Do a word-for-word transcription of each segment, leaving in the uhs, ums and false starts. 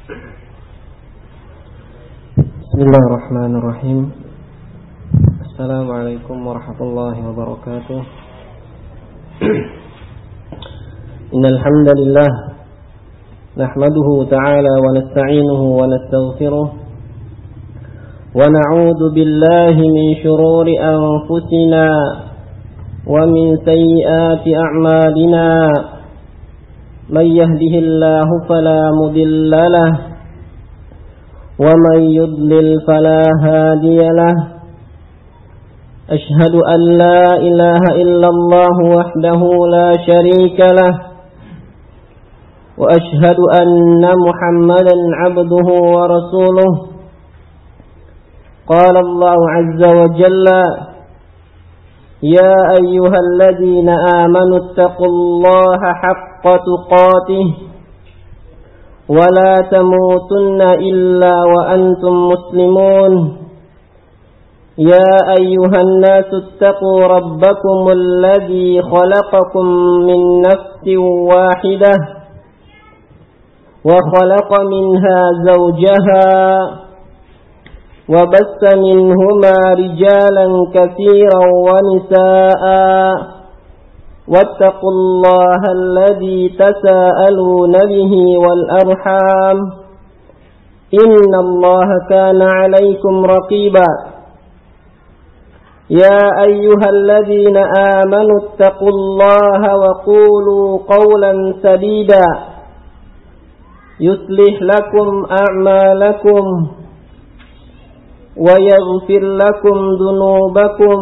Bismillahirrahmanirrahim. Assalamualaikum warahmatullahi wabarakatuh. Innal hamdalillah nahmaduhu ta'ala wa nasta'inuhu wa nastaghfiruh wa na'udzu billahi min shururi anfusina wa min sayyiati a'malina. Man yahdihillahu fala mudilla lahu ومن يضلل فلا هادي له. أشهد أن لا إله إلا الله وحده لا شريك له وأشهد أن محمدا عبده ورسوله. قال الله عز وجل يا أيها الذين آمنوا اتقوا الله حق تقاته ولا تموتن إلا وأنتم مسلمون. يا أيها الناس اتقوا ربكم الذي خلقكم من نفس واحدة وخلق منها زوجها وبث منهما رجالا كثيرا ونساء واتقوا الله الذي تساءلون به والأرحام إن الله كان عليكم رقيبا. يا أيها الذين آمنوا اتقوا الله وقولوا قولا سديدا يصلح لكم أعمالكم ويغفر لكم ذنوبكم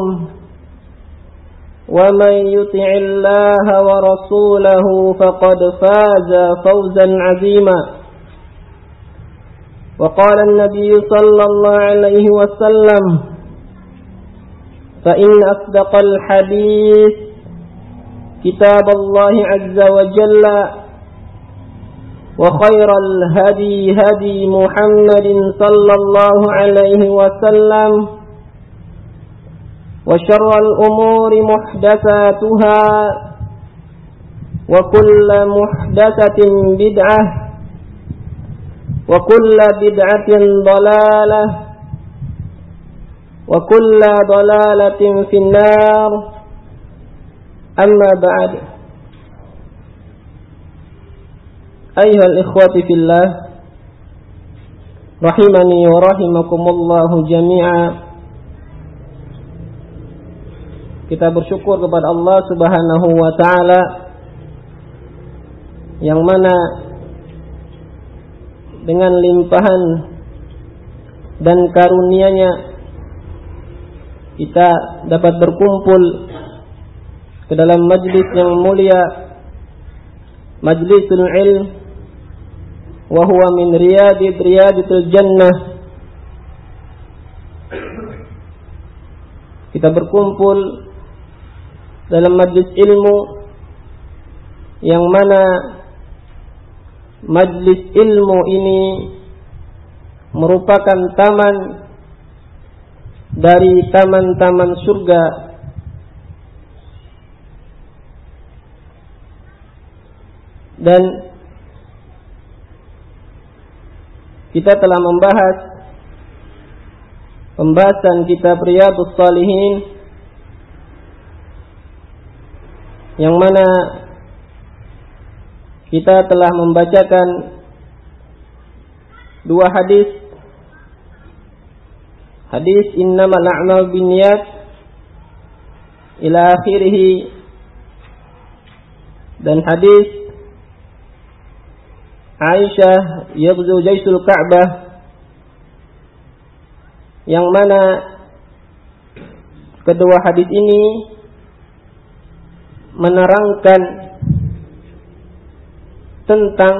ومن يطع الله ورسوله فقد فاز فوزا عظيما. وقال النبي صلى الله عليه وسلم فإن أصدق الحديث كتاب الله عز وجل وخير الهدي هدي محمد صلى الله عليه وسلم وشر الأمور محدثاتها وكل محدثة بدعة وكل بدعة ضلالة وكل ضلالة في النار. أما بعد، أيها الإخوة في الله رحمني ورحمكم الله جميعا. Kita bersyukur kepada Allah Subhanahu wa ta'ala yang mana dengan limpahan dan karunia-Nya kita dapat berkumpul ke dalam majlis yang mulia, majlisul ilm, wa huwa min riyadid riyadatil jannah. Kita berkumpul dalam majlis ilmu yang mana majlis ilmu ini merupakan taman dari taman-taman surga, dan kita telah membahas pembahasan kitab Riyadhus Shalihin yang mana kita telah membacakan dua hadis, hadis innamal a'malu binniyat ila akhirih, dan hadis Aisyah yaghzu jaisul Ka'bah yang mana kedua hadis ini menerangkan tentang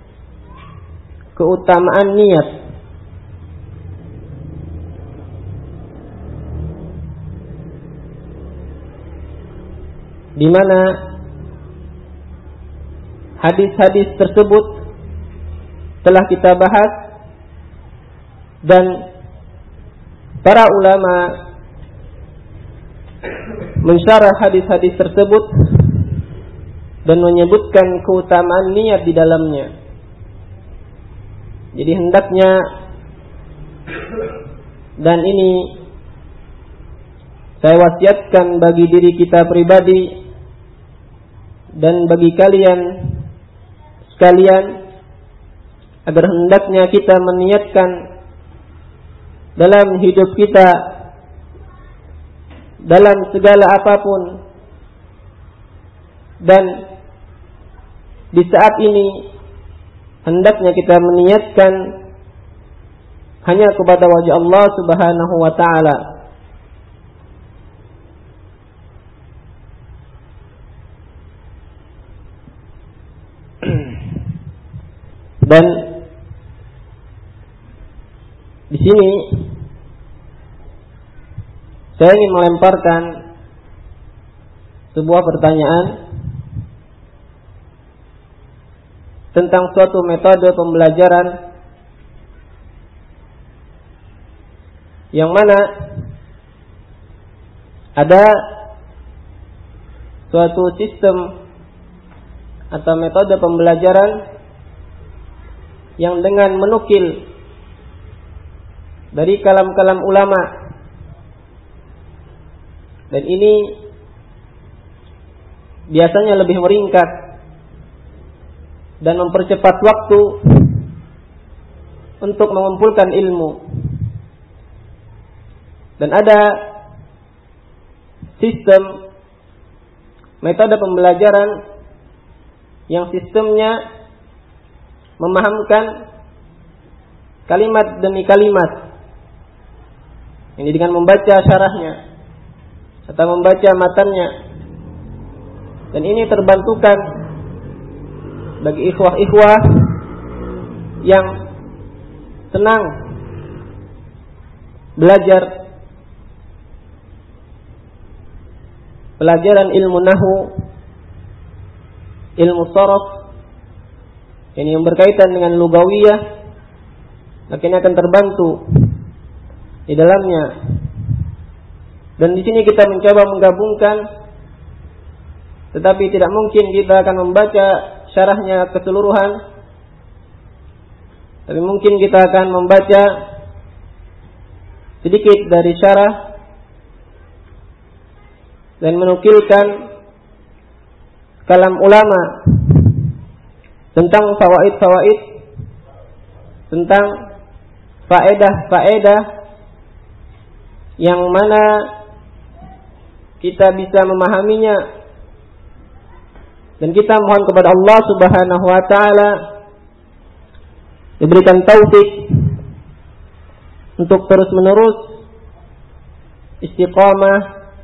keutamaan niat. Di mana hadis-hadis tersebut telah kita bahas dan para ulama mensyarah hadis-hadis tersebut dan menyebutkan keutamaan niat di dalamnya. Jadi hendaknya, dan ini saya wasiatkan bagi diri kita pribadi dan bagi kalian sekalian, agar hendaknya kita meniatkan dalam hidup kita, dalam segala apapun, dan di saat ini hendaknya kita meniatkan hanya kepada wajah Allah Subhanahu wa ta'ala. Dan di sini saya ingin melemparkan sebuah pertanyaan tentang suatu metode pembelajaran yang mana ada suatu sistem atau metode pembelajaran yang dengan menukil dari kalam-kalam ulama, dan ini biasanya lebih meringkas dan mempercepat waktu untuk mengumpulkan ilmu. Dan ada sistem metode pembelajaran yang sistemnya memahamkan kalimat demi kalimat, ini dengan membaca syarahnya atau membaca matannya, dan ini terbantukan bagi ikhwah-ikhwah yang senang belajar pelajaran ilmu nahwu, ilmu sharaf, ini yang berkaitan dengan lugawiyah, maka ini akan terbantu di dalamnya. Dan di sini kita mencoba menggabungkan, tetapi tidak mungkin kita akan membaca syarahnya keseluruhan, tapi mungkin kita akan membaca sedikit dari syarah dan menukilkan kalam ulama tentang fawaid-fawaid, tentang faedah-faedah yang mana kita bisa memahaminya, dan kita mohon kepada Allah Subhanahu wa ta'ala diberikan taufik untuk terus menerus istiqamah,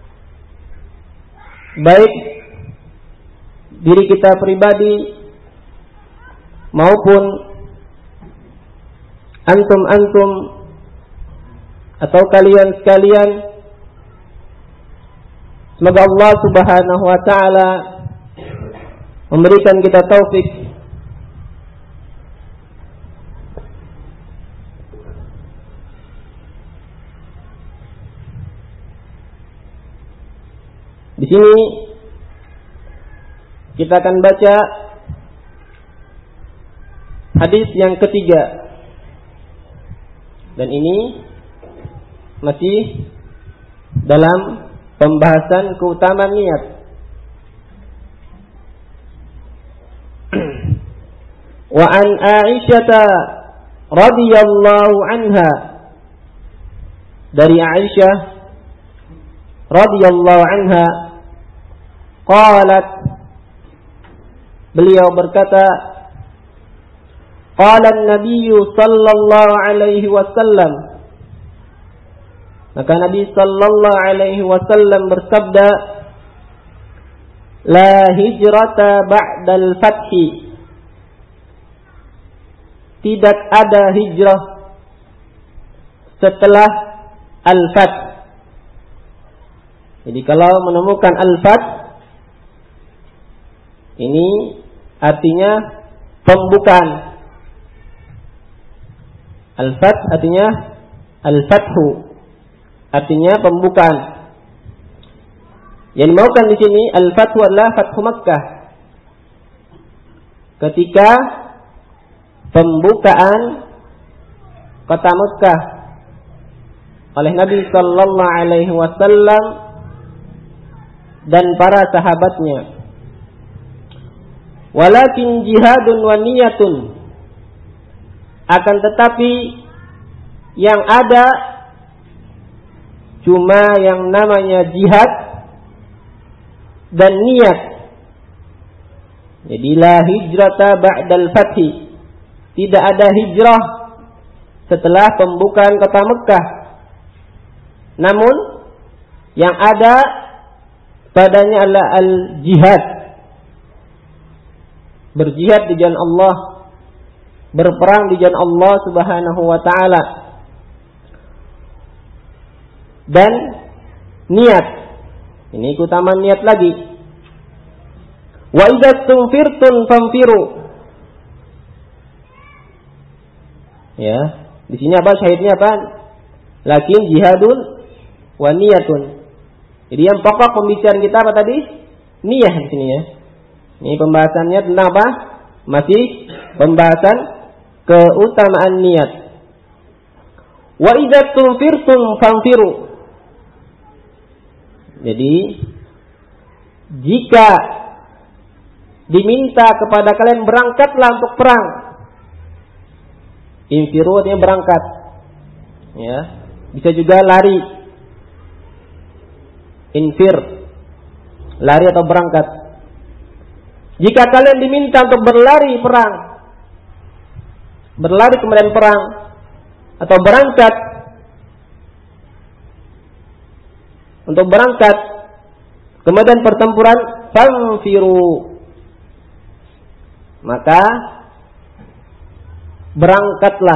baik diri kita pribadi maupun antum-antum atau kalian sekalian. Semoga Allah Subhanahu wa ta'ala memberikan kita taufik di sini. Kita akan baca hadis yang ketiga, dan ini masih dalam pembahasan keutamaan niat. Wa an Aisyah radhiyallahu anha, dari Aisyah radhiyallahu anha, qalat, beliau berkata, qala an-nabiy sallallahu alaihi wasallam, maka Nabi sallallahu alaihi wasallam bersabda, la hijrata ba'dal fathi, tidak ada hijrah setelah al-fath. Jadi kalau menemukan al-fath, ini artinya pembukaan. Al-fath artinya al-fathu, artinya pembukaan. Yang dimaukan di sini al-fathu adalah Fathu Makkah, ketika pembukaan kota Mekah oleh Nabi sallallahu alaihi wasallam dan para sahabatnya. Walakin jihadun wa niyatun, akan tetapi yang ada cuma yang namanya jihad dan niat. Jadi la hijrata ba'dal fathi, tidak ada hijrah setelah pembukaan kota Mekah. Namun yang ada padanya adalah al-jihad, berjihad di jalan Allah, berperang di jalan Allah Subhanahu wa taala. Dan niat, ini keutamaan niat lagi. Wa idza tunfirtum famfiru. Ya, di sini apa syahidnya apa? Lakin jihadun wa niyatun. Jadi yang pokok pembicaraan kita apa tadi? Niat di sini ya. Ini pembahasannya tentang apa? Masih pembahasan keutamaan niat. Wa idza tunfirtum famfiru. Jadi jika diminta kepada kalian berangkatlah untuk perang. Infiru artinya berangkat. Ya, bisa juga lari. Infir, lari atau berangkat. Jika kalian diminta untuk berlari perang, berlari kemudian perang, atau berangkat untuk berangkat kemudian pertempuran, fanfiru, maka berangkatlah.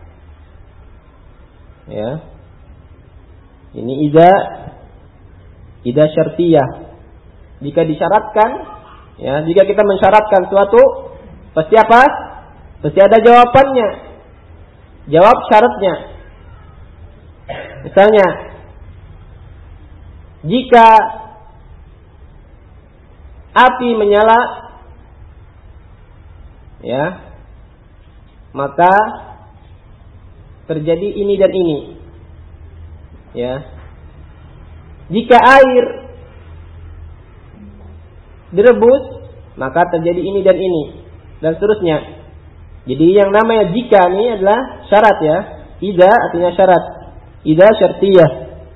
Ya, ini ida ida syartiyah. Jika disyaratkan, ya, jika kita mensyaratkan suatu, pasti apa? Pasti ada jawabannya. Jawab syaratnya. Misalnya, jika api menyala, ya, maka terjadi ini dan ini. Ya. Jika air direbus, maka terjadi ini dan ini, dan seterusnya. Jadi yang namanya jika ini adalah syarat ya. Ida artinya syarat. Ida syartiyah.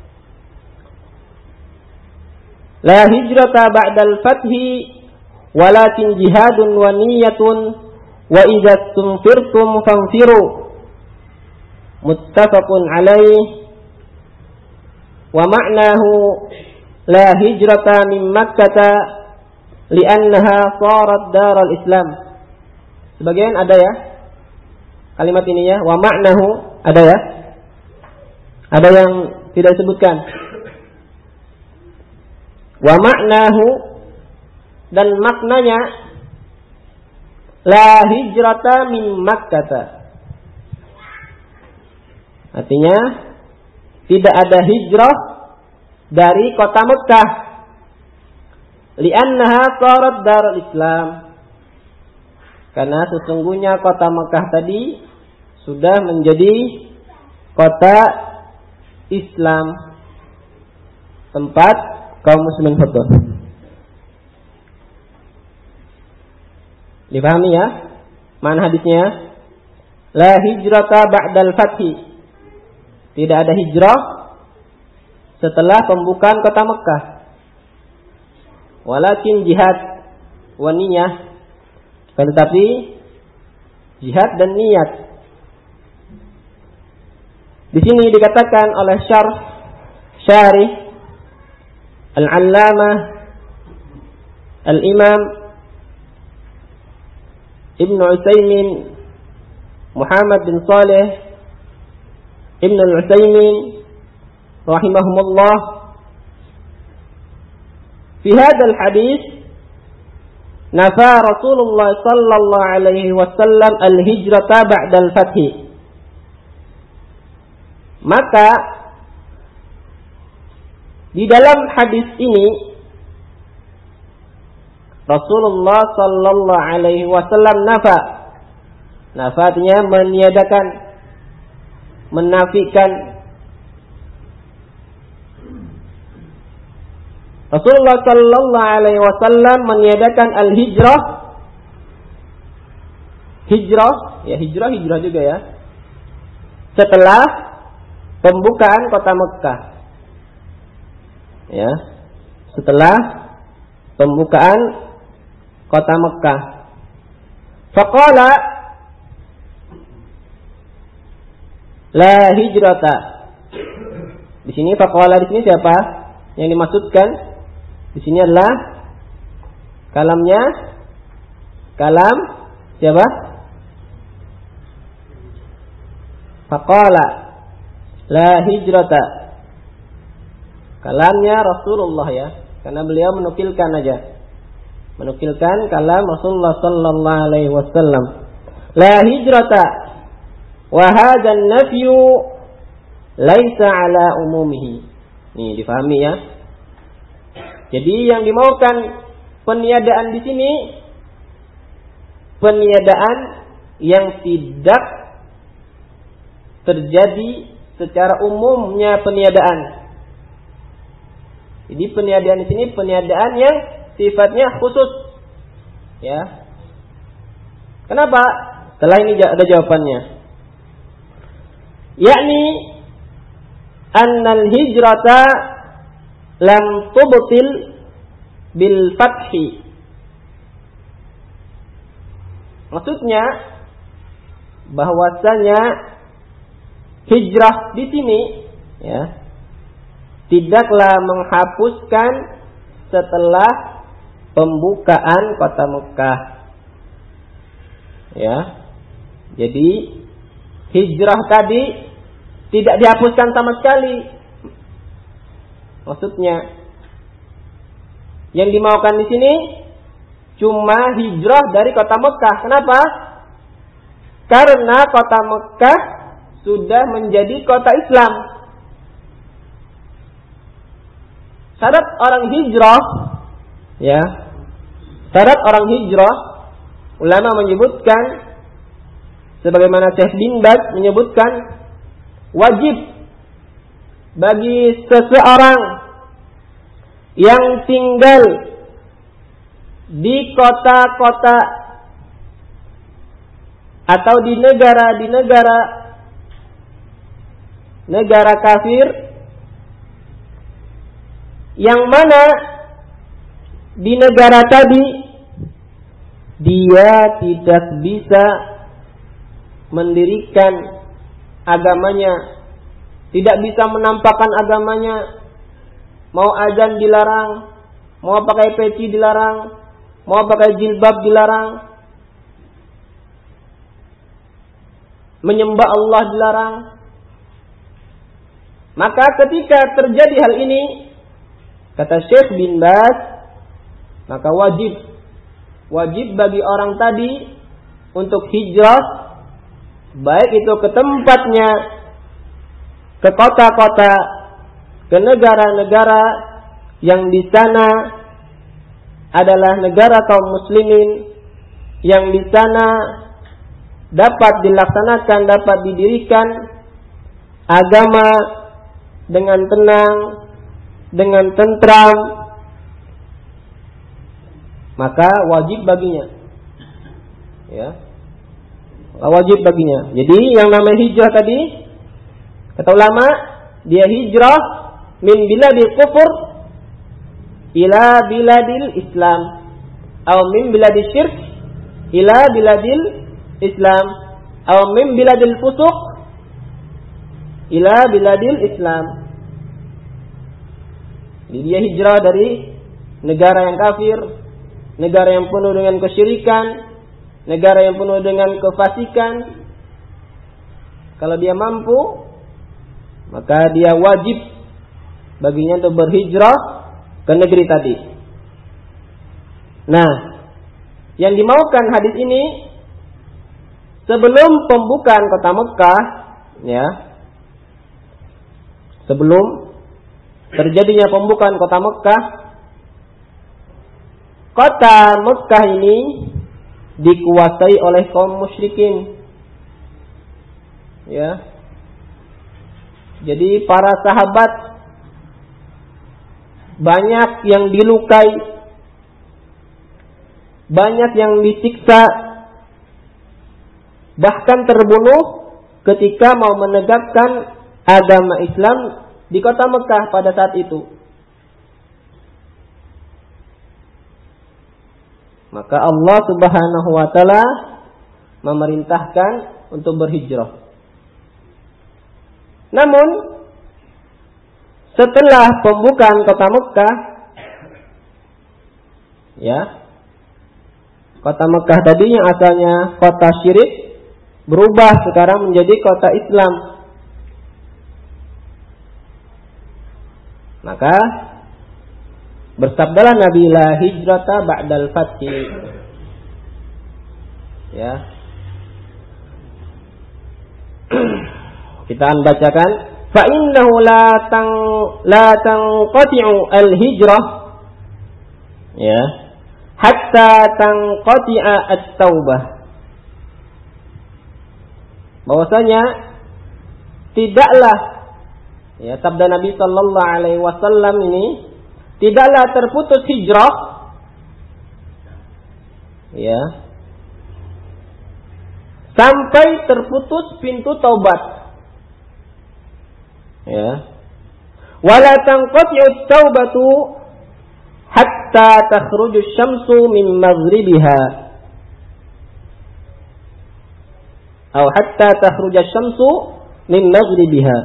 La hijrata ba'dal fathi walakin jihadun wa niyatun wa idza tunfirtum fanfiru. Muttafaqun alaih. Wa ma'nahu la hijrata min Makkah li'annaha sarat daral Islam. Sebagian ada ya kalimat ini ya, wa ma'nahu ada ya. Ada yang tidak disebutkan. Wa ma'nahu, dan maknanya la hijrata min Makkah. Artinya tidak ada hijrah dari kota Mekah. Li'annaha sarat darul Islam. Karena sesungguhnya kota Mekah tadi sudah menjadi kota Islam, tempat kaum muslimin betul. Dipahami ya? Mana hadisnya? La hijrata ba'dal fathi. Tidak ada hijrah setelah pembukaan kota Mekah. Walakin jihad wa niyah. Tetapi jihad dan niat. Di sini dikatakan oleh syarh syarih Al-Allamah Al-Imam Ibn Utsaimin Muhammad bin Saleh Ibn Al-Utsaimin rahimahumullah, fi hadzal hadis nafa Rasulullah sallallahu alaihi wasallam al-hijrata ba'da al-fath. Maka di dalam hadis ini Rasulullah sallallahu alaihi wasallam nafa. Nafa artinya meniadakan, menafikan. Rasulullah sallallahu alaihi wasallam meniadakan al-hijrah. Hijrah, ya hijrah hijrah juga ya. Setelah pembukaan kota Mekah. Ya. Setelah pembukaan kota Mekah. Faqala la hijrata. Di sini faqala di sini siapa? Yang dimaksudkan di sini adalah kalamnya kalam siapa? Faqala la hijrata. Kalamnya Rasulullah ya, karena beliau menukilkan aja. Menukilkan kalam Rasulullah sallallahu alaihi wasallam. La hijrata wa hadzal nafyu laisa ala umumihi. Nih difahami ya. Jadi yang dimaukan peniadaan di sini peniadaan yang tidak terjadi secara umumnya peniadaan. Jadi peniadaan di sini peniadaan yang sifatnya khusus. Ya. Kenapa? Setelah ini ada jawabannya. Yakni annal hijrata lam tubtil bil fathi. Maksudnya bahwasanya hijrah di sini ya tidaklah menghapuskan setelah pembukaan kota Mekah. Ya. Jadi hijrah tadi tidak dihapuskan sama sekali. Maksudnya yang dimaukan di sini cuma hijrah dari kota Mekah. Kenapa? Karena kota Mekah sudah menjadi kota Islam. Syarat orang hijrah, ya, syarat orang hijrah, ulama menyebutkan, sebagaimana Syekh bin Baz menyebutkan, wajib bagi seseorang yang tinggal di kota-kota atau di negara di negara negara kafir yang mana di negara tadi dia tidak bisa mendirikan agamanya, tidak bisa menampakkan agamanya, mau azan dilarang, mau pakai peci dilarang, mau pakai jilbab dilarang, menyembah Allah dilarang. Maka ketika terjadi hal ini, kata Syekh bin Baz, maka wajib wajib bagi orang tadi untuk hijrah, baik itu ke tempatnya, ke kota-kota, ke negara-negara yang di sana adalah negara kaum muslimin, yang di sana dapat dilaksanakan, dapat didirikan agama dengan tenang, dengan tentram, maka wajib baginya. Ya. Wajib baginya. Jadi yang namanya hijrah tadi, kata ulama, dia hijrah min biladil kufur ila biladil Islam, atau min biladil syirk ila biladil Islam, atau min biladil fusuq ila biladil Islam. Jadi dia hijrah dari negara yang kafir, negara yang penuh dengan kesyirikan, negara yang penuh dengan kefasikan. Kalau dia mampu, maka dia wajib baginya untuk berhijrah ke negeri tadi. Nah, yang dimaukan hadis ini sebelum pembukaan kota Mekah, ya, sebelum terjadinya pembukaan kota Mekah, kota Mekah ini dikuasai oleh kaum musyrikin. Ya. Jadi para sahabat banyak yang dilukai, banyak yang disiksa, bahkan terbunuh ketika mau menegakkan agama Islam di kota Mekah pada saat itu. Maka Allah Subhanahu wa taala memerintahkan untuk berhijrah. Namun setelah pembukaan kota Mekah, ya, kota Mekah tadi yang asalnya kota syirik berubah sekarang menjadi kota Islam. Maka bersabdalah Nabi, la hijrata ba'dal fathi. Ya. Kita bacakan, fa innahu la tang la tanqati'u al-hijrah, ya, hatta tanqati'a at-taubah. Bahwasanya tidaklah, ya, sabda Nabi sallallahu alaihi wasallam ini, tidaklah terputus hijrah, ya, sampai terputus pintu taubat. Ya. Wala tanqati'u taubatu hatta takhruju asy-syamsu min maghribiha. Atau hatta takhruja asy-syamsu min maghribiha.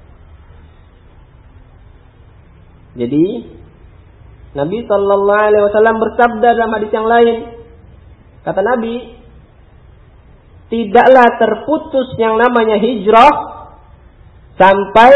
Jadi Nabi sallallahu alaihi wasallam bersabda dalam hadis yang lain, kata Nabi, tidaklah terputus yang namanya hijrah sampai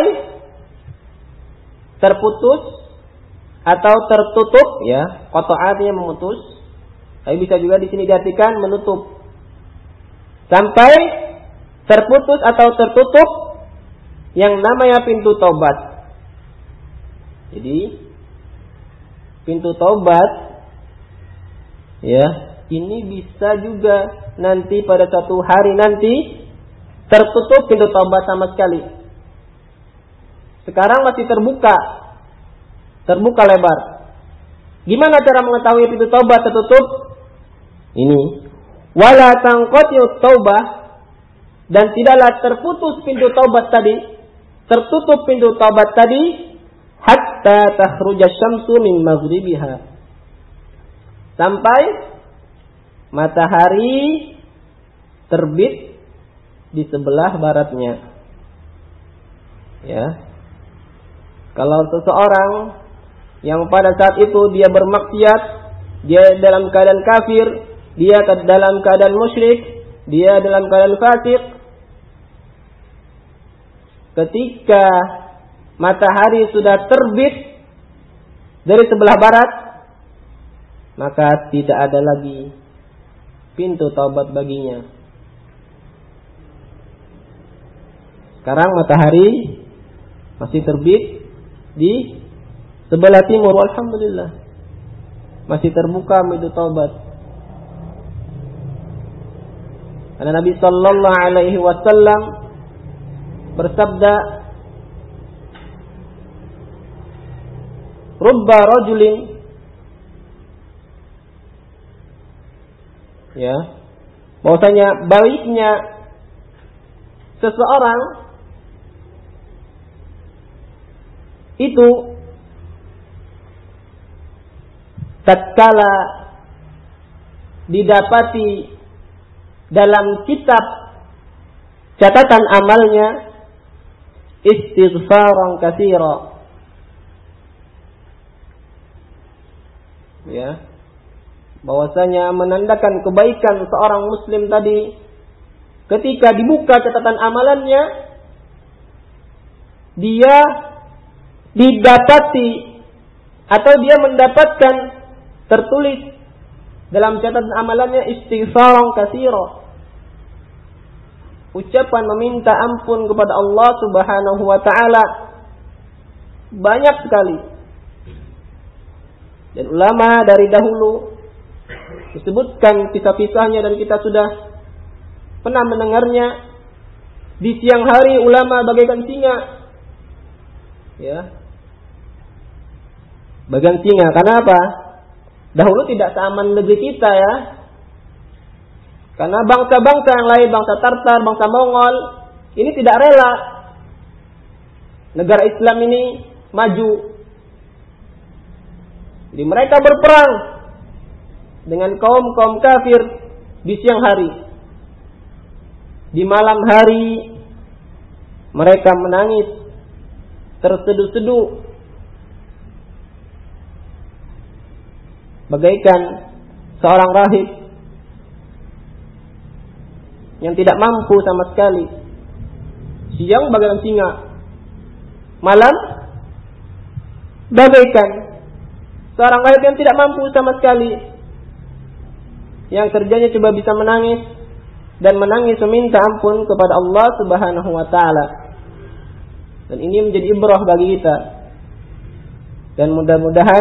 terputus atau tertutup, ya, qata'atnya memutus. Tapi bisa juga di sini diartikan menutup. Sampai terputus atau tertutup yang namanya pintu taubat. Jadi pintu taubat, ya, ini bisa juga nanti pada suatu hari nanti tertutup pintu taubat sama sekali. Sekarang masih terbuka, terbuka lebar. Gimana cara mengetahui pintu taubat tertutup? Ini, wala tanqati'ut taubah, dan tidaklah terputus pintu taubat tadi, tertutup pintu taubat tadi, hatta takhruja syamsu min maghribiha, sampai matahari terbit di sebelah baratnya. Ya. Kalau seseorang yang pada saat itu dia bermaksiat, dia dalam keadaan kafir, dia dalam keadaan musyrik, dia dalam keadaan fasik, ketika matahari sudah terbit dari sebelah barat, maka tidak ada lagi pintu taubat baginya. Sekarang matahari masih terbit di sebelah timur, alhamdulillah, masih terbuka pintu taubat. Karena Nabi sallallahu alaihi wasallam bersabda, rubba rajulin, ya, bahwasanya baiknya seseorang itu tatkala didapati dalam kitab catatan amalnya istighfaran katsira, ya, bahwasanya menandakan kebaikan seorang muslim tadi ketika dibuka catatan amalannya, dia didapati atau dia mendapatkan tertulis dalam catatan amalannya istighfaran katsira, ucapan meminta ampun kepada Allah Subhanahu wa taala banyak sekali. Dan ulama dari dahulu disebutkan kisah-kisahnya dan kita sudah pernah mendengarnya. Di siang hari ulama bagaikan singa ya, bagan singa. Karena apa? Dahulu tidak seaman negeri kita ya. Karena bangsa-bangsa yang lain, bangsa Tartar, bangsa Mongol, ini tidak rela negara Islam ini maju. Jadi mereka berperang dengan kaum-kaum kafir di siang hari. Di malam hari mereka menangis terseduh-seduh bagaikan seorang rahib yang tidak mampu sama sekali. Siang bagaikan singa, malam bagaikan seorang rahib yang tidak mampu sama sekali, yang kerjanya coba bisa menangis dan menangis meminta ampun kepada Allah Subhanahu wa taala. Dan ini menjadi ibrah bagi kita. Dan mudah-mudahan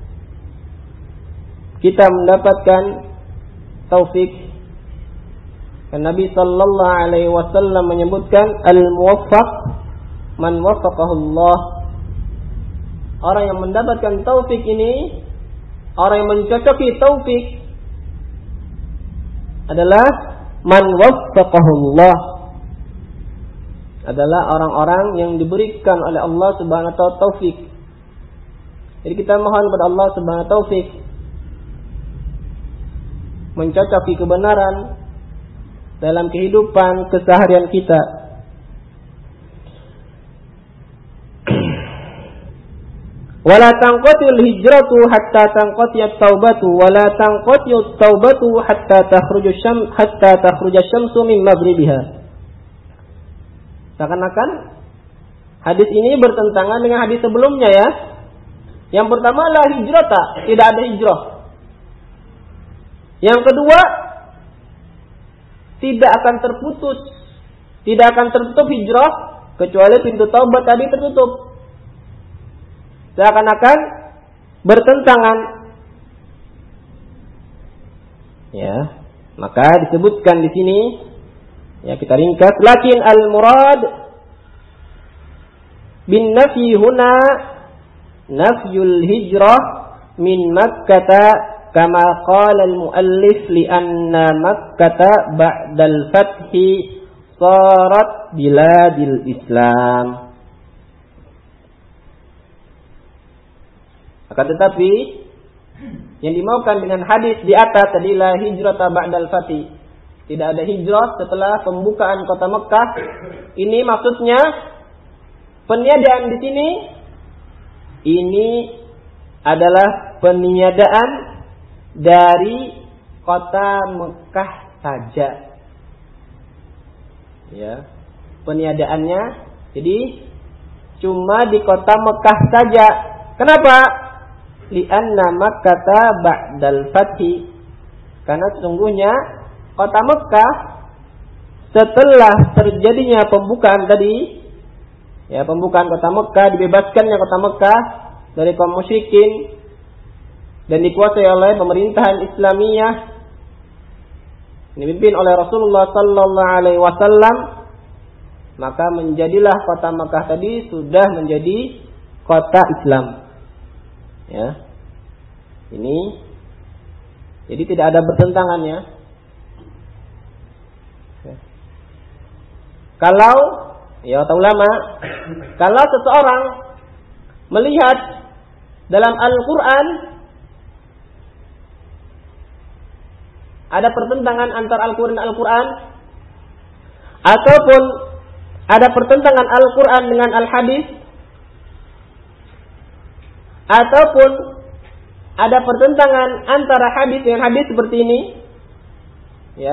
kita mendapatkan taufik. Dan Nabi sallallahu alaihi wasallam menyebutkan al-muwaffaq man waffaqahu Allah. Orang yang mendapatkan taufik ini, orang yang mencocoki taufik adalah man waffaqahu Allah, adalah orang-orang yang diberikan oleh Allah Subhanahu wa taala taufik. Jadi kita mohon kepada Allah Subhanahu wa taala taufik mencocoki kebenaran dalam kehidupan keseharian kita. Wala tanqatil hijratu hatta tanqatiyat taubatu wala tanqatiyut taubatu hatta takhruju syam hatta takhruja syamsu min maghribiha. Seakan-akan hadis ini bertentangan dengan hadis sebelumnya ya. Yang pertama la hijrata, tidak ada hijrah. Yang kedua, tidak akan terputus, tidak akan tertutup hijrah kecuali pintu taubat tadi tertutup. Seakan-akan bertentangan. Ya, maka disebutkan di sini, ya kita ringkas, lakin al-murad bin nafi huna nafyul hijrah min Makkah kama qala al-muallif li anna Makkah ba'dal fathi sarat biladil Islam. Akan tetapi yang dimaukan dengan hadis di atas adalah hijrata ba'dal fathi. Tidak ada hijrah setelah pembukaan kota Mekah. Ini maksudnya peniadaan di sini ini adalah peniadaan dari kota Mekah saja. Ya, peniadaannya jadi cuma di kota Mekah saja. Kenapa? Li'anna Makkah ba'dal fathi. Karena sesungguhnya kota Mekah setelah terjadinya pembukaan tadi, ya pembukaan kota Mekah, dibebaskannya kota Mekah dari kaum musyrikin dan dikuasai oleh pemerintahan Islamiyah dipimpin oleh Rasulullah sallallahu alaihi wasallam, maka menjadilah kota Mekah tadi sudah menjadi kota Islam. Ya. Ini jadi tidak ada bertentangannya. Ya. Kalau ya kata ulama, kalau seseorang melihat dalam Al-Qur'an ada pertentangan antara Al-Qur'an dan Al-Qur'an, ataupun ada pertentangan Al-Qur'an dengan Al-Hadis, ataupun ada pertentangan antara hadis dengan hadis seperti ini, ya,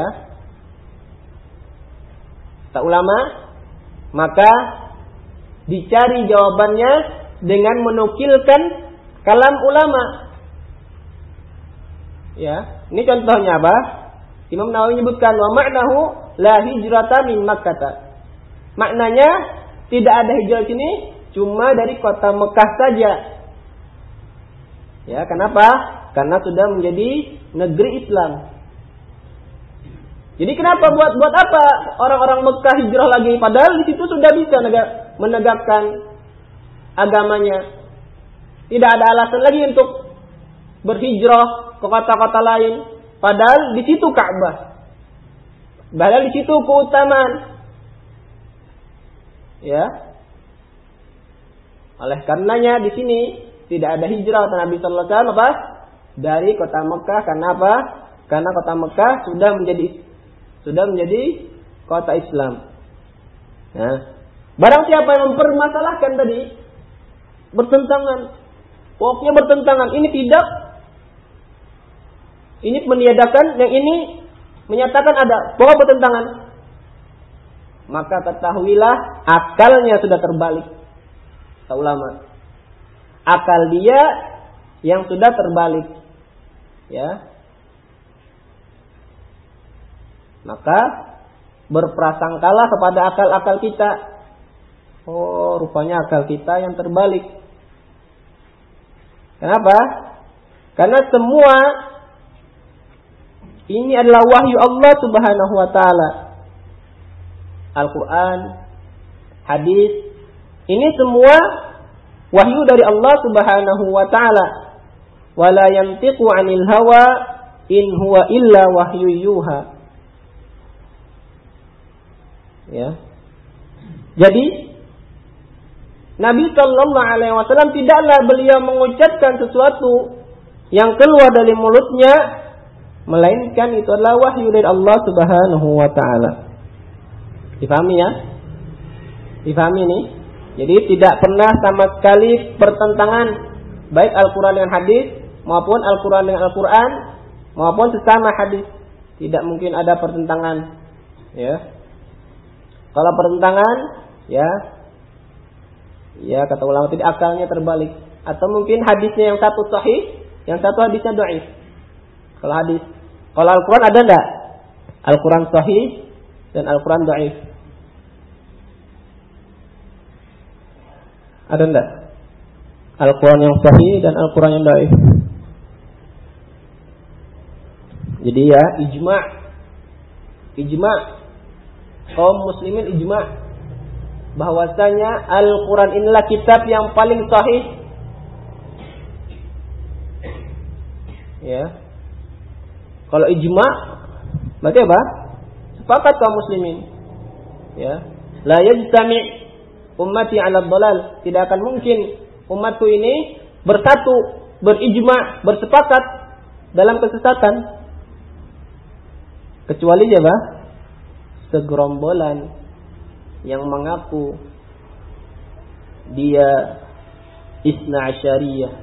kata ulama, maka dicari jawabannya dengan menukilkan kalam ulama. Ya, ini contohnya apa? Imam Nawawi menyebutkan wa ma'nahu la hijrata min Makkah. Maknanya tidak ada hijrah sini, cuma dari kota Mekah saja. Ya, kenapa? Karena sudah menjadi negeri Islam. Jadi kenapa buat buat apa orang-orang Mekah hijrah lagi? Padahal di situ sudah bisa menegakkan agamanya. Tidak ada alasan lagi untuk berhijrah ke kota-kota lain. Padahal di situ Ka'bah. Padahal di situ keutamaan. Ya. Oleh karenanya di sini tidak ada hijrah Nabi sallallahu alaihi wasallam apa? Dari kota Mekah. Karena apa? Karena kota Mekah sudah menjadi sudah menjadi kota Islam. Nah, barang siapa yang mempermasalahkan tadi bertentangan, pokoknya bertentangan, ini tidak, ini meniadakan, yang ini menyatakan ada, pokoknya bertentangan, maka ketahuilah akalnya sudah terbalik. Kata ulama, akal dia yang sudah terbalik, ya. Maka berprasangkalah kepada akal-akal kita. Oh, rupanya akal kita yang terbalik. Kenapa? Karena semua ini adalah wahyu Allah Subhanahu wa taala. Al-Qur'an, hadis, ini semua wahyu dari Allah Subhanahu wa taala. Wala yantiqu 'anil hawa in huwa illa wahyu yuha. Ya. Jadi Nabi Shallallahu Alaihi Wasallam tidaklah beliau mengucapkan sesuatu yang keluar dari mulutnya, melainkan itu adalah wahyu dari Allah Subhanahu Wa Taala. Difahami ya? Difahami ini? Jadi tidak pernah sama sekali pertentangan baik Al-Quran dengan hadis maupun Al-Quran dengan Al-Quran maupun sesama hadis. Tidak mungkin ada pertentangan. Ya. Kalau pertentangan, ya, ya kata ulama tadi akalnya terbalik. Atau mungkin hadisnya yang satu sahih, yang satu hadisnya dhaif. Kalau hadis, kalau Al-Quran ada enggak? Al-Quran sahih dan Al-Quran dhaif. Ada enggak? Al-Quran yang sahih dan Al-Quran yang dhaif. Jadi ya, ijma' ijma' kaum muslimin ijma' bahwasanya Al-Quran inilah kitab yang paling sahih. Ya. Kalau ijma' berarti apa? Sepakat kaum muslimin. Ya. La yajtami' ummati 'ala dhalal. Tidak akan mungkin umatku ini bersatu, berijma', bersepakat dalam kesesatan. Kecuali apa? Segerombolan yang mengaku dia Isna Asyariyah.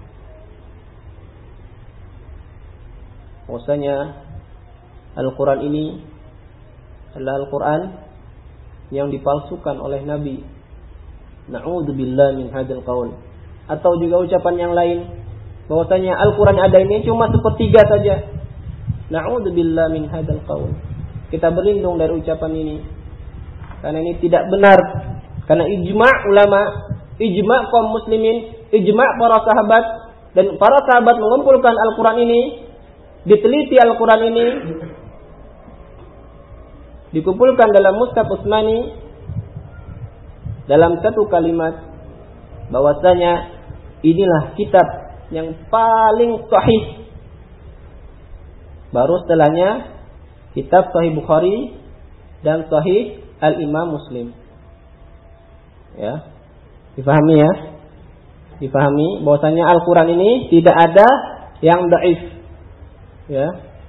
Maksudnya Al-Quran ini adalah Al-Quran yang dipalsukan oleh Nabi. Na'udzubillah min hadzal qaul. Atau juga ucapan yang lain bahwasanya Al-Quran ada ini cuma sepertiga saja. Na'udzubillah min hadzal qaul. Kita berlindung dari ucapan ini. Karena ini tidak benar. Karena ijma' ulama, ijma' kaum muslimin, ijma' para sahabat, dan para sahabat mengumpulkan Al-Quran ini, diteliti Al-Quran ini, dikumpulkan dalam Mushaf Utsmani dalam satu kalimat bahwasanya inilah kitab yang paling sahih. Baru setelahnya kitab Sahih Bukhari dan Sahih Al-Imam Muslim. Ya. Difahami ya? Difahami bahwasanya Al-Quran ini tidak ada yang dhaif. Ya.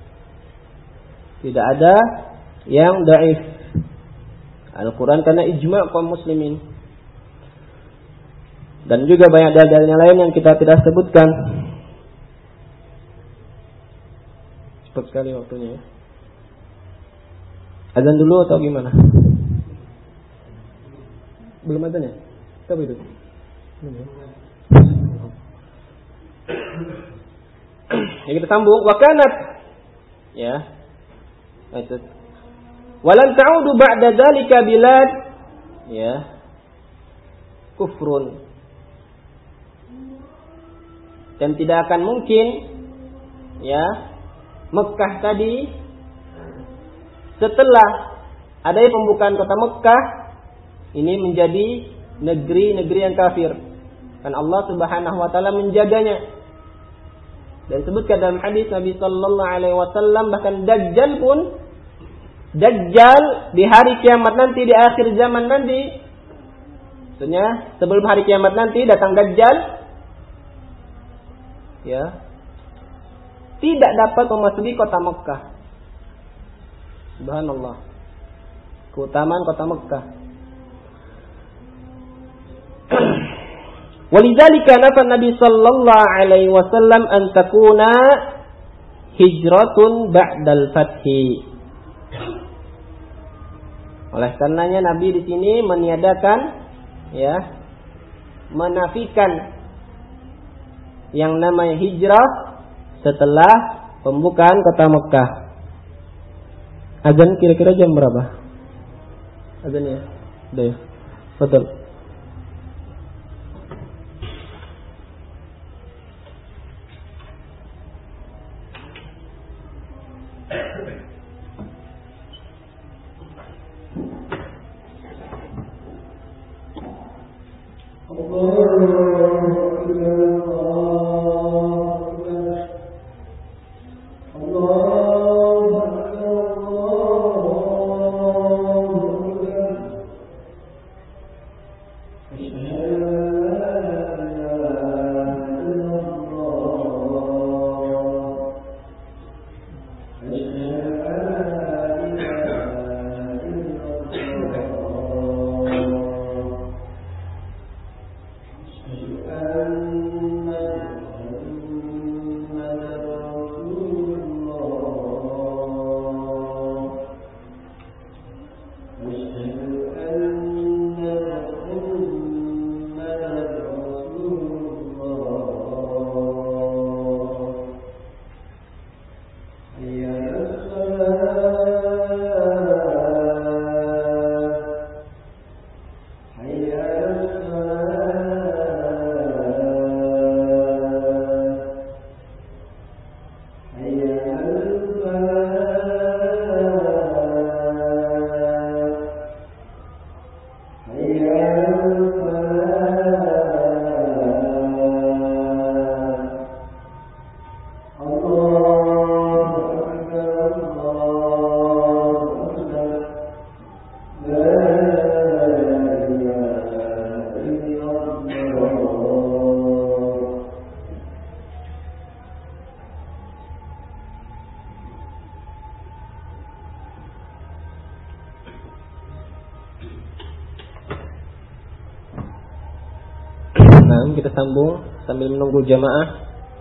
Tidak ada yang dhaif. Al-Quran karena ijma' kaum muslimin. Dan juga banyak dalil-dalil lain yang kita tidak sebutkan. Cepat sekali waktunya ya. Azan dulu atau gimana? Belum azan ya? Tapi itu. Belum ya? Ya kita sambung. Wakanat. Ya. Itu. Walan ta'udu ba'da dzalika bilad. Ya. Kufrun. Dan tidak akan mungkin ya Mekah tadi setelah adanya pembukaan kota Mekah ini menjadi negeri-negeri yang kafir. Dan Allah Subhanahu wa taala menjaganya. Dan sebutkan dalam hadis Nabi sallallahu alaihi wasallam, bahkan Dajjal pun Dajjal di hari kiamat nanti, di akhir zaman nanti, maksudnya sebelum hari kiamat nanti datang Dajjal, ya, tidak dapat memasuki kota Mekah. Subhanallah. Keutamaan kota Mekah. Walidzalika nafa Nabi sallallahu alaihi wasallam an takuna hijratun ba'dal fathi. Oleh karenanya Nabi di sini meniadakan, ya, menafikan yang namanya hijrah setelah pembukaan kota Mekah. Azan kira-kira jam berapa? Azan ya? Udah ya? Betul. Kita sambung sambil menunggu jamaah.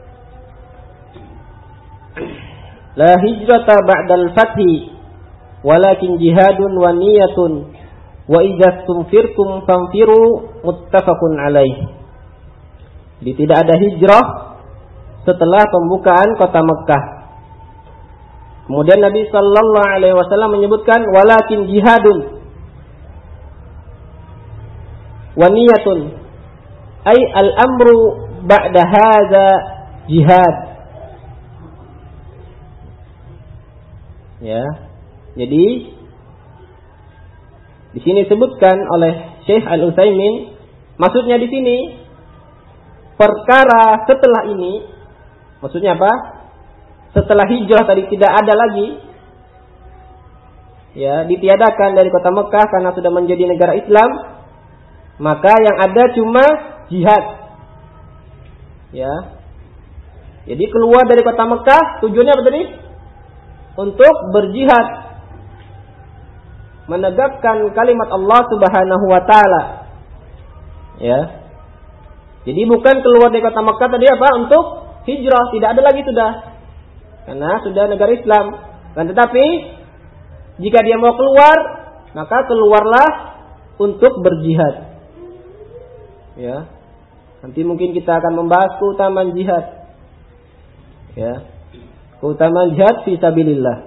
La hijrata ba'dal fathi walakin jihadun wa niyatun wa idza stumfirtum famfiru, muttafaqun alaih. Jadi tidak ada hijrah setelah pembukaan kota Mekah. Kemudian Nabi sallallahu alaihi wasallam menyebutkan walakin jihadun wa niyatun, ay al-amru ba'da hadza jihad. Ya. Jadi di sini disebutkan oleh Syekh Al-Utsaimin, maksudnya di sini perkara setelah ini, maksudnya apa? Setelah hijrah tadi tidak ada lagi, ya, ditiadakan dari kota Mekah karena sudah menjadi negara Islam, maka yang ada cuma jihad. Ya. Jadi keluar dari kota Mekah tujuannya apa tadi? Untuk berjihad, menegakkan kalimat Allah Subhanahu wa taala. Ya. Jadi bukan keluar dari kota Mekah tadi apa? Untuk hijrah, tidak ada lagi sudah. Karena sudah negara Islam. Dan tetapi jika dia mau keluar, maka keluarlah untuk berjihad. Ya. Nanti mungkin kita akan membahas keutamaan jihad. Ya. Keutamaan jihad fi sabilillah.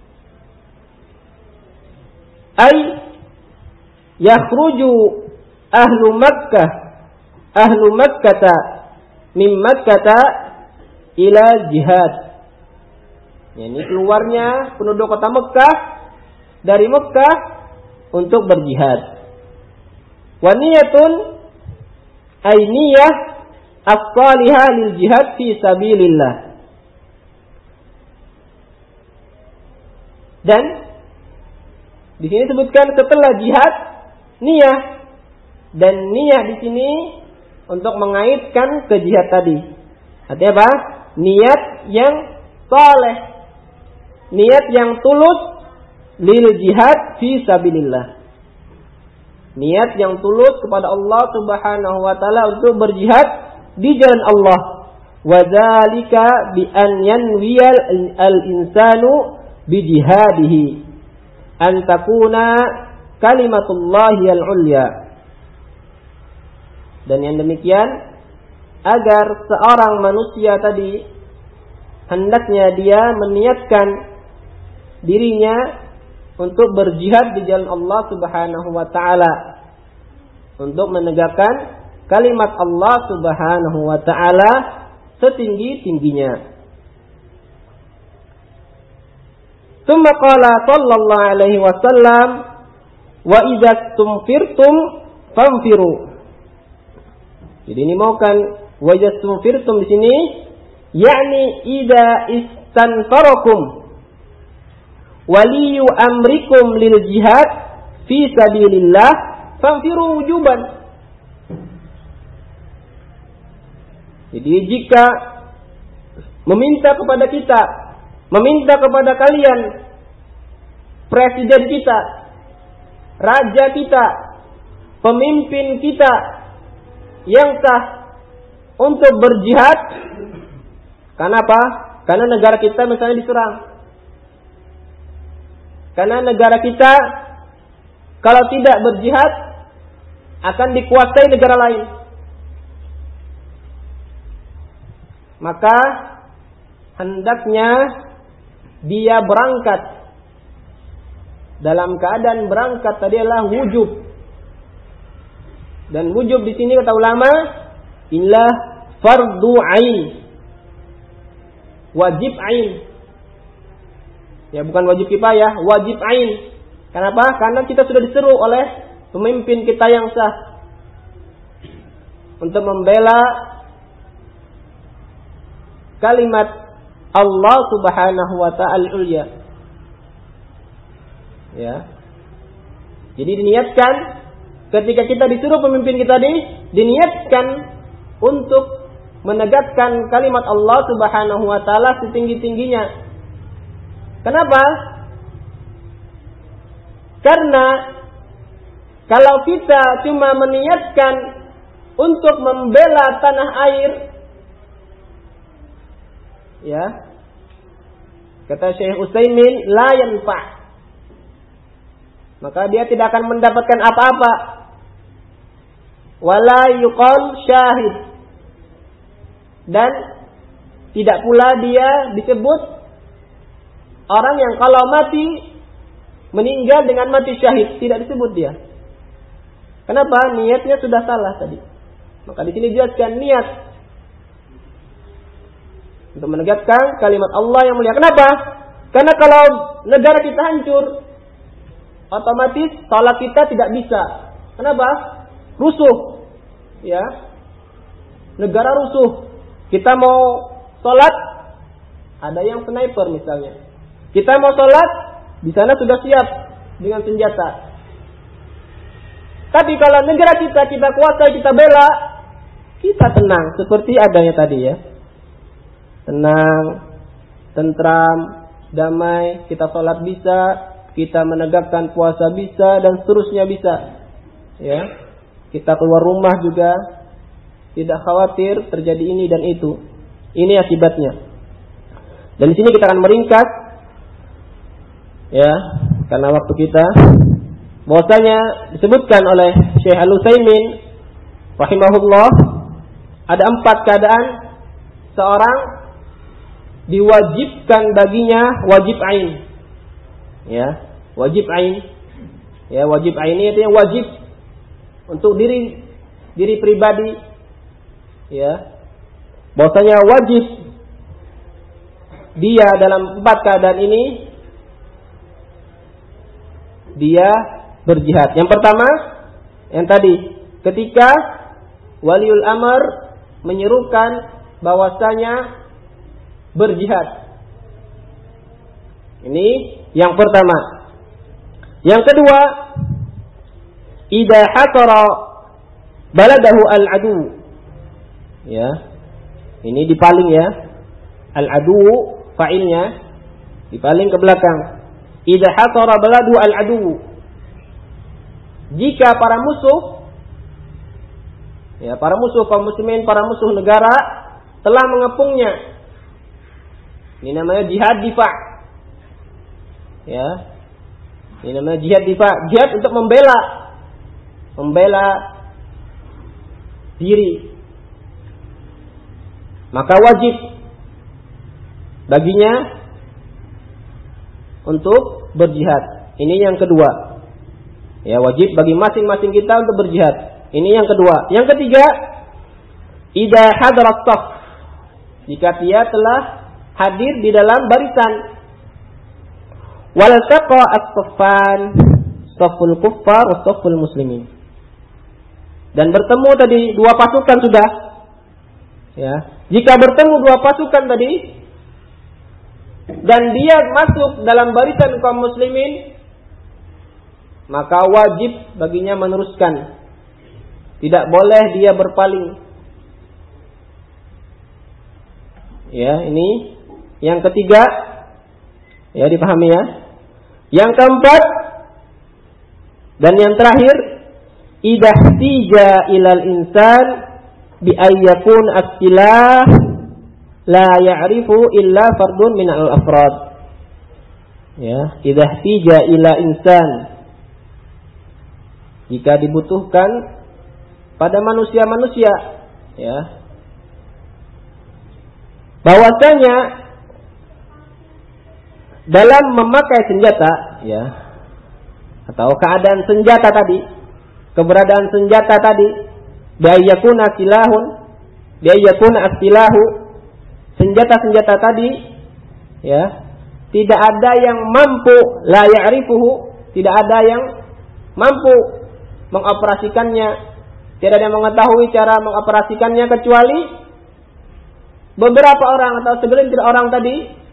Ai yakhruju ahlu Makkah ahlu Makkata min Makkata ila jihad. Ya, ini keluarnya penduduk kota Mekah dari Mekah untuk berjihad. Wa niyatun ay niyah as-salihah lil jihad fi sabilillah. Dan di sini disebutkan setelah jihad niyah, dan niyah di sini untuk mengaitkan ke jihad tadi. Artinya apa? Niat yang saleh, niat yang tulus lil jihad fi sabilillah. Niat yang tulus kepada Allah Subhanahu wa taala untuk berjihad di jalan Allah. Wa dzalika bi an yanwiyal al-insanu bi jihadihi an takuna kalimatullahi al-ulya. Dan yang demikian agar seorang manusia tadi hendaknya dia meniatkan dirinya untuk berjihad di jalan Allah Subhanahu wa taala, untuk menegakkan kalimat Allah Subhanahu wa taala setinggi-tingginya. Tsumma qala sallallahu alaihi wasallam wa idza tumfirtum famfiru. Jadi ini mau kan wa idza tumfirtum di sini yakni idza istanfarakum waliyu amrikum lil jihad fi sabilillah famfiru wujuban. Jadi jika meminta kepada kita, meminta kepada kalian, presiden kita, raja kita, pemimpin kita yang sah untuk berjihad, karena apa? Karena negara kita misalnya diserang. Karena negara kita kalau tidak berjihad akan dikuasai negara lain. Maka hendaknya dia berangkat. Dalam keadaan berangkat tadi adalah wujub. Dan wujub di sini kata ulama inilah fardu ain. Wajib ain. Ya bukan wajib kifayah, wajib ain. Kenapa? Karena kita sudah diseru oleh pemimpin kita yang sah untuk membela kalimat Allah Subhanahu wa ta'ala ulya. Ya. Jadi diniatkan ketika kita disuruh pemimpin kita ini, diniatkan untuk menegakkan kalimat Allah Subhanahu wa ta'ala setinggi-tingginya. Kenapa? Karena kalau kita cuma meniatkan untuk membela tanah air, ya, kata Syekh Utsaimin, la yanfa', maka dia tidak akan mendapatkan apa-apa. Wala yuqal syahid, dan tidak pula dia disebut orang yang kalau mati meninggal dengan mati syahid, tidak disebut dia. Kenapa? Niatnya sudah salah tadi. Maka di sini jelaskan niat untuk menegakkan kalimat Allah yang mulia. Kenapa? Karena kalau negara kita hancur, otomatis salat kita tidak bisa. Kenapa? Rusuh. Ya. Negara rusuh. Kita mau salat, ada yang sniper misalnya. Kita mau sholat, di sana sudah siap dengan senjata. Tapi kalau negara kita, kita kuasai, kita bela, kita tenang. Seperti adanya tadi ya. Tenang, tentram, damai, kita sholat bisa, kita menegakkan puasa bisa, dan seterusnya bisa. Ya, kita keluar rumah juga, tidak khawatir terjadi ini dan itu. Ini akibatnya. Dan di sini kita akan meringkas, ya, karena waktu kita, bahwasanya disebutkan oleh Syekh Al-Utsaimin rahimahullah, ada empat keadaan seorang diwajibkan baginya wajib ain. Ya, wajib ain. Ya, wajib ain ini artinya wajib untuk diri diri pribadi. Ya. Bahwasanya wajib dia dalam empat keadaan ini dia berjihad. Yang pertama, yang tadi, ketika waliul amr menyerukan bahwasanya berjihad. Ini yang pertama. Yang kedua, idza hatara baladahu al-adu. Ya. Ini dipaling ya. Al-adu fa'ilnya dipaling ke belakang. Idza hatara baladu al-adu. Jika para musuh ya, para musuh kaum muslimin, para musuh negara telah mengepungnya. Ini namanya jihad difa. Ya. Ini namanya jihad difa, jihad untuk membela membela diri. Maka wajib baginya untuk berjihad. Ini yang kedua. Ya, wajib bagi masing-masing kita untuk berjihad. Ini yang kedua. Yang ketiga, idza hadarat saf. Jika dia telah hadir di dalam barisan. Wal taqa as-saffan, safful kuffar wa safful muslimin. Dan bertemu tadi dua pasukan sudah. Ya. Jika bertemu dua pasukan tadi dan dia masuk dalam barisan kaum muslimin, maka wajib baginya meneruskan. Tidak boleh dia berpaling. Ya, ini yang ketiga. Ya, dipahami ya. Yang keempat dan yang terakhir, idahtija ilal insan bi ayyakun as-silah la ya'rifu illa fardun min al-afrad. Ya, idahtija ila insan. Jika dibutuhkan pada manusia-manusia, ya, bahwasanya dalam memakai senjata, ya, atau keadaan senjata tadi, keberadaan senjata tadi, biayyakuna silahun, biayyakuna as-silahu, senjata-senjata tadi, ya, tidak ada yang mampu, la ya'rifuhu, tidak ada yang mampu mengoperasikannya. Tidak ada yang mengetahui cara mengoperasikannya kecuali beberapa orang atau segelintir orang tadi.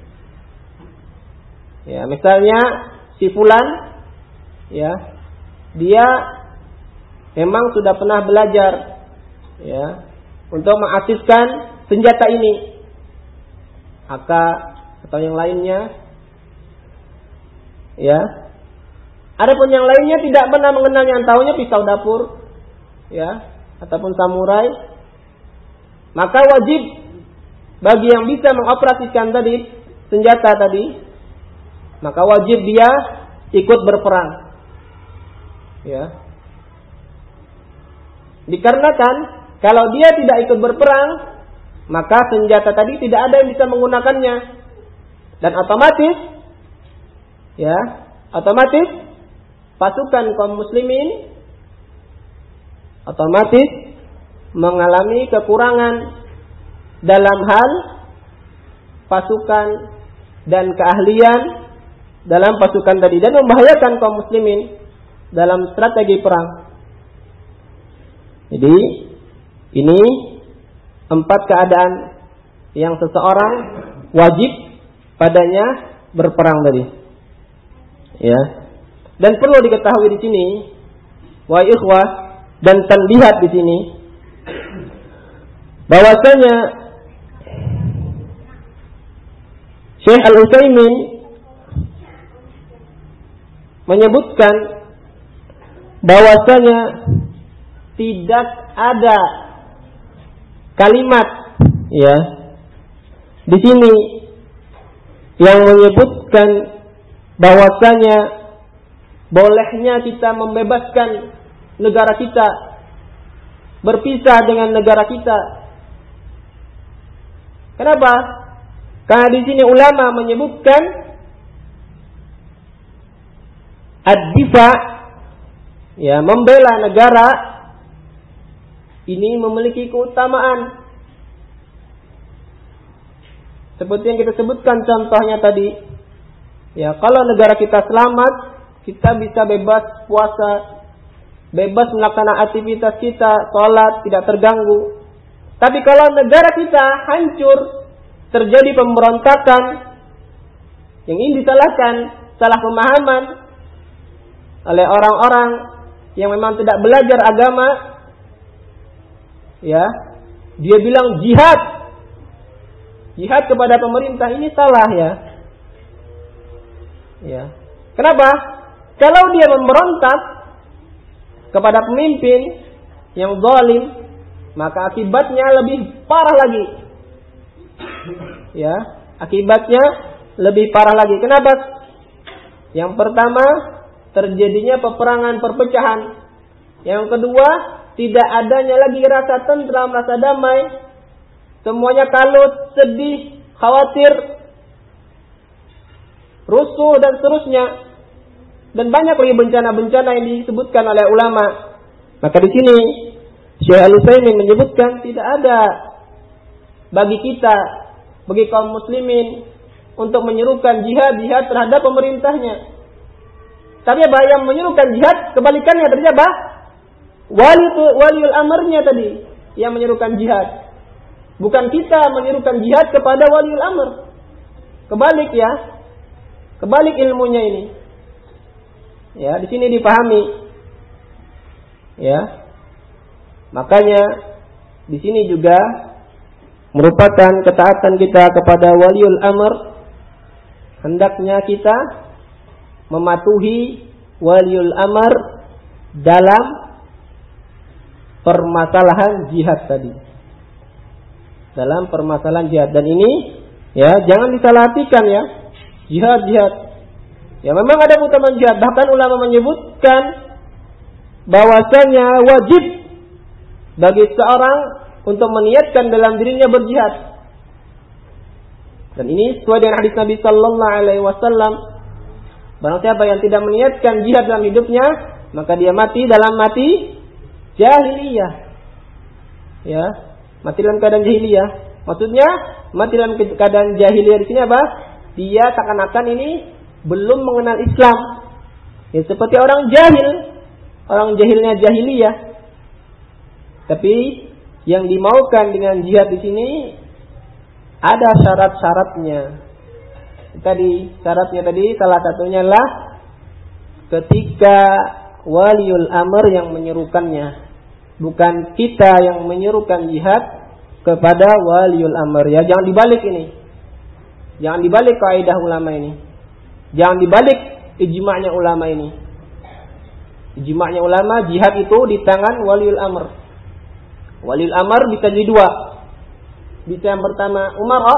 Ya, misalnya si fulan, ya, dia memang sudah pernah belajar, ya, untuk mengaktifkan senjata ini, A K atau yang lainnya, ya. Adapun yang lainnya tidak pernah mengenal, yang tahunya pisau dapur, ya, ataupun samurai. Maka wajib bagi yang bisa mengoperasikan tadi senjata tadi, maka wajib dia ikut berperang. Ya. Dikarenakan kalau dia tidak ikut berperang, maka senjata tadi tidak ada yang bisa menggunakannya. Dan otomatis, ya, otomatis pasukan kaum muslimin otomatis mengalami kekurangan dalam hal pasukan dan keahlian dalam pasukan tadi, dan membahayakan kaum muslimin dalam strategi perang. Jadi ini empat keadaan yang seseorang wajib padanya berperang tadi. Ya. Dan perlu diketahui di sini, wahai ikhwah, dan tanbihat di sini, bahwasanya Syekh Al-Utsaimin menyebutkan bahwasanya tidak ada kalimat, ya, di sini yang menyebutkan bahwasanya bolehnya kita membebaskan negara kita, berpisah dengan negara kita. Kenapa? Karena di sini ulama menyebutkan ad-difa, ya, membela negara ini memiliki keutamaan. Seperti yang kita sebutkan contohnya tadi, ya, kalau negara kita selamat, kita bisa bebas puasa bebas melaksanakan aktivitas kita, sholat tidak terganggu. Tapi kalau negara kita hancur, terjadi pemberontakan, yang ini disalahkan, salah pemahaman oleh orang-orang yang memang tidak belajar agama, ya, dia bilang jihad, jihad kepada pemerintah, ini salah ya. Ya, kenapa? Kalau dia memberontak kepada pemimpin yang zalim, maka akibatnya lebih parah lagi. Ya, akibatnya lebih parah lagi. Kenapa? Yang pertama, terjadinya peperangan, perpecahan. Yang kedua, tidak adanya lagi rasa tentram, rasa damai. Semuanya kalut, sedih, khawatir, rusuh dan seterusnya. Dan banyak lagi bencana-bencana yang disebutkan oleh ulama. Maka di sini Syekh Al-Utsaimin menyebutkan tidak ada bagi kita, bagi kaum muslimin untuk menyerukan jihad-jihad terhadap pemerintahnya. Tapi apa yang menyerukan jihad, kebalikannya terjadi apa? Wali waliul amrnya tadi yang menyerukan jihad. Bukan kita menyerukan jihad kepada waliul amr. Kebalik ya. Kebalik ilmunya ini. Ya, di sini dipahami. Ya. Makanya di sini juga merupakan ketaatan kita kepada waliul amr. Hendaknya kita mematuhi waliul amr dalam permasalahan jihad tadi. Dalam permasalahan jihad, dan ini ya jangan disalahartikan ya. Jihad jihad. Ya memang ada keutamaan jihad, bahkan ulama menyebutkan bahwasanya wajib bagi seorang untuk meniatkan dalam dirinya berjihad. Dan ini sesuai dengan hadis Nabi sallallahu alaihi wasallam. Barang siapa yang tidak meniatkan jihad dalam hidupnya, maka dia mati dalam mati jahiliyah. Ya, mati dalam keadaan jahiliyah. Maksudnya mati dalam keadaan jahiliyah di sini apa? Dia seakan-akan ini belum mengenal Islam. Ya, seperti orang jahil, orang jahilnya jahiliyah. Tapi yang dimaukan dengan jihad di sini ada syarat-syaratnya. Tadi syaratnya tadi salah satunya adalah ketika waliul amr yang menyerukannya, bukan kita yang menyerukan jihad kepada waliul amr. Ya, jangan dibalik ini. Jangan dibalik kaidah ulama ini. Jangan dibalik ijma'nya ulama ini. Ijma'nya ulama jihad itu di tangan waliul amr. Waliul amr bisa jadi dua. Bisa yang pertama umara,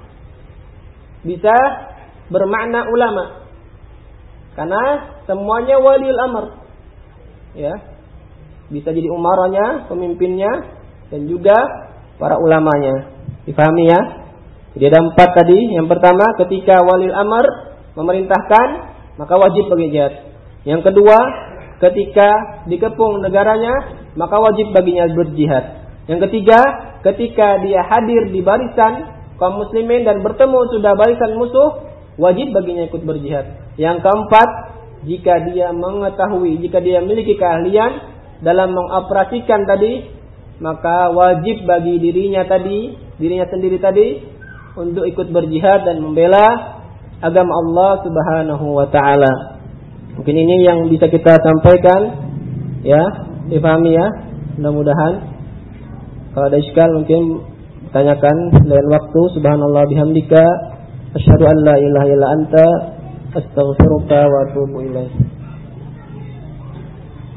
bisa bermakna ulama. Karena semuanya waliul amr. Ya. Bisa jadi umaranya, pemimpinnya, dan juga para ulamanya. Dipahami ya? Jadi ada empat tadi. Yang pertama, ketika waliul amr memerintahkan, maka wajib bagi jihad. Yang kedua, ketika dikepung negaranya, maka wajib baginya berjihad. Yang ketiga, ketika dia hadir di barisan kaum muslimin dan bertemu sudah barisan musuh, wajib baginya ikut berjihad. Yang keempat, jika dia mengetahui, jika dia memiliki keahlian dalam mengoperasikan tadi, maka wajib bagi dirinya tadi, dirinya sendiri tadi, untuk ikut berjihad dan membela agama Allah Subhanahu wa taala. Mungkin ini yang bisa kita sampaikan ya, dipahami ya, mudah-mudahan. Kalau ada iskal mungkin tanyakan lain waktu. Subhanallah bihamdika asyhadu an la ilaha illa anta astaghfiruka wa atubu ilaik.